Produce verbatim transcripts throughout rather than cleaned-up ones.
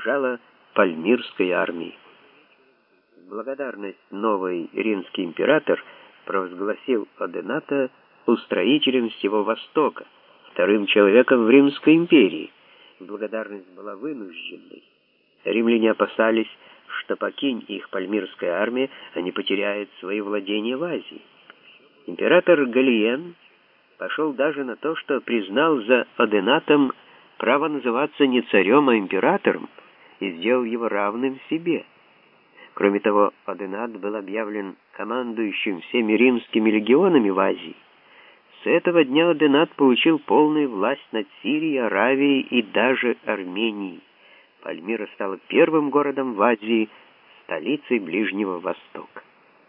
принадлежала Пальмирской армии. В благодарность новый римский император провозгласил Одената устроителем всего Востока, вторым человеком в Римской империи. Благодарность была вынужденной. Римляне опасались, что покинь их Пальмирская армия, они потеряют свои владения в Азии. Император Галиен пошел даже на то, что признал за Оденатом право называться не царем, а императором, и сделал его равным себе. Кроме того, Оденат был объявлен командующим всеми римскими легионами в Азии. С этого дня Оденат получил полную власть над Сирией, Аравией и даже Арменией. Пальмира стала первым городом в Азии, столицей Ближнего Востока.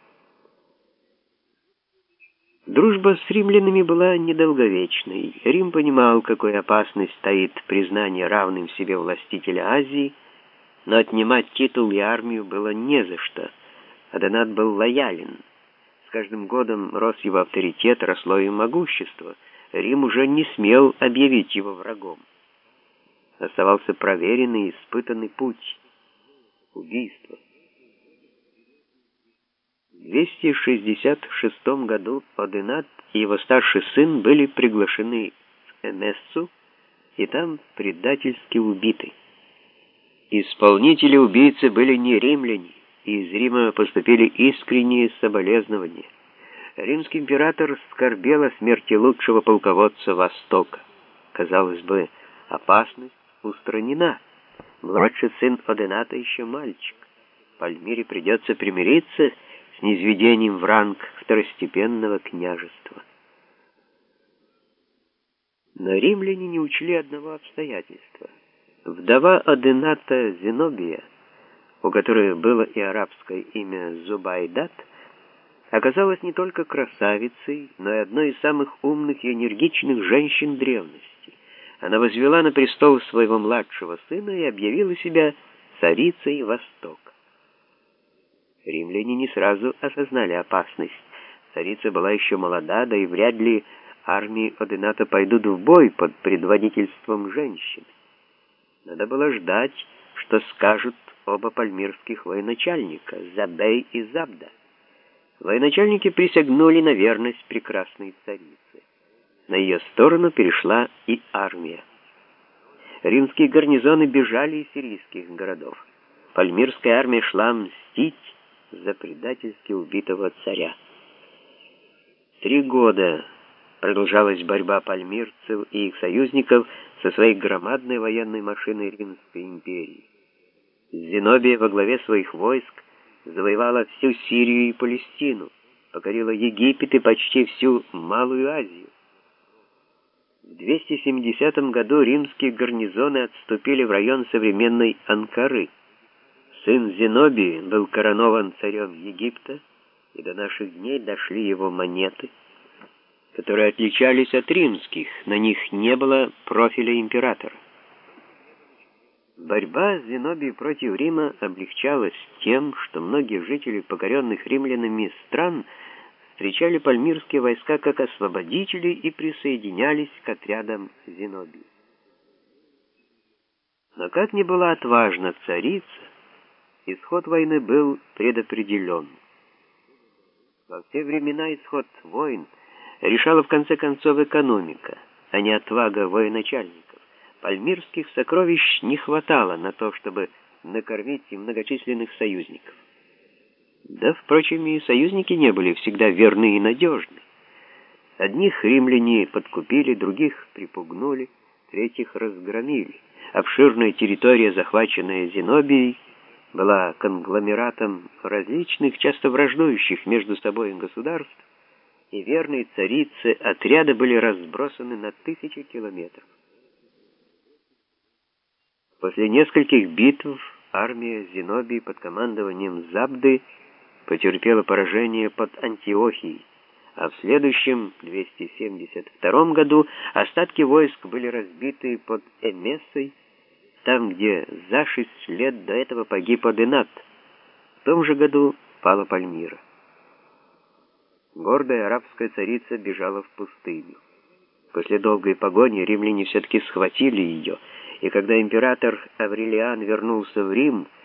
Дружба с римлянами была недолговечной. Рим понимал, какую опасность стоит признание равным себе властителя Азии, но отнимать титул и армию было не за что. Оденат был лоялен. С каждым годом рос его авторитет, росло и могущество. Рим уже не смел объявить его врагом. Оставался проверенный и испытанный путь — убийство. В двести шестьдесят шестом году Оденат и его старший сын были приглашены в Эмессу и там предательски убиты. Исполнители убийцы были не римляне, и из Рима поступили искренние соболезнования. Римский император скорбел о смерти лучшего полководца Востока. Казалось бы, опасность устранена. Младший сын Одената еще мальчик. Пальмире придется примириться с низведением в ранг второстепенного княжества. Но римляне не учли одного обстоятельства. Вдова Одената Зенобия, у которой было и арабское имя Зубайдат, оказалась не только красавицей, но и одной из самых умных и энергичных женщин древности. Она возвела на престол своего младшего сына и объявила себя царицей Востока. Римляне не сразу осознали опасность. Царица была еще молода, да и вряд ли армии Одената пойдут в бой под предводительством женщины. Надо было ждать, что скажут оба пальмирских военачальника, Забей и Забда. Военачальники присягнули на верность прекрасной царице. На ее сторону перешла и армия. Римские гарнизоны бежали из сирийских городов. Пальмирская армия шла мстить за предательски убитого царя. Три года продолжалась борьба пальмирцев и их союзников со своей громадной военной машиной Римской империи. Зенобия во главе своих войск завоевала всю Сирию и Палестину, покорила Египет и почти всю Малую Азию. В двести семидесятом году римские гарнизоны отступили в район современной Анкары. Сын Зенобии был коронован царем Египта, и до наших дней дошли его монеты, которые отличались от римских, на них не было профиля императора. Борьба Зенобии против Рима облегчалась тем, что многие жители покоренных римлянами стран встречали пальмирские войска как освободители и присоединялись к отрядам Зенобии. Но как ни была отважна царица, исход войны был предопределен. Во все времена исход войн решала в конце концов экономика, а не отвага военачальников. Пальмирских сокровищ не хватало на то, чтобы накормить и многочисленных союзников. Да, впрочем, и союзники не были всегда верны и надежны. Одних римляне подкупили, других припугнули, третьих разгромили. Обширная территория, захваченная Зенобией, была конгломератом различных, часто враждующих между собой государств, и верные царицы отряды были разбросаны на тысячи километров. После нескольких битв армия Зенобии под командованием Забды потерпела поражение под Антиохией, а в следующем, двести семьдесят втором году, остатки войск были разбиты под Эмессой, там, где за шесть лет до этого погиб Оденат. В том же году пала Пальмира. Гордая арабская царица бежала в пустыню. После долгой погони римляне все-таки схватили ее И когда император Аврелиан вернулся в Рим,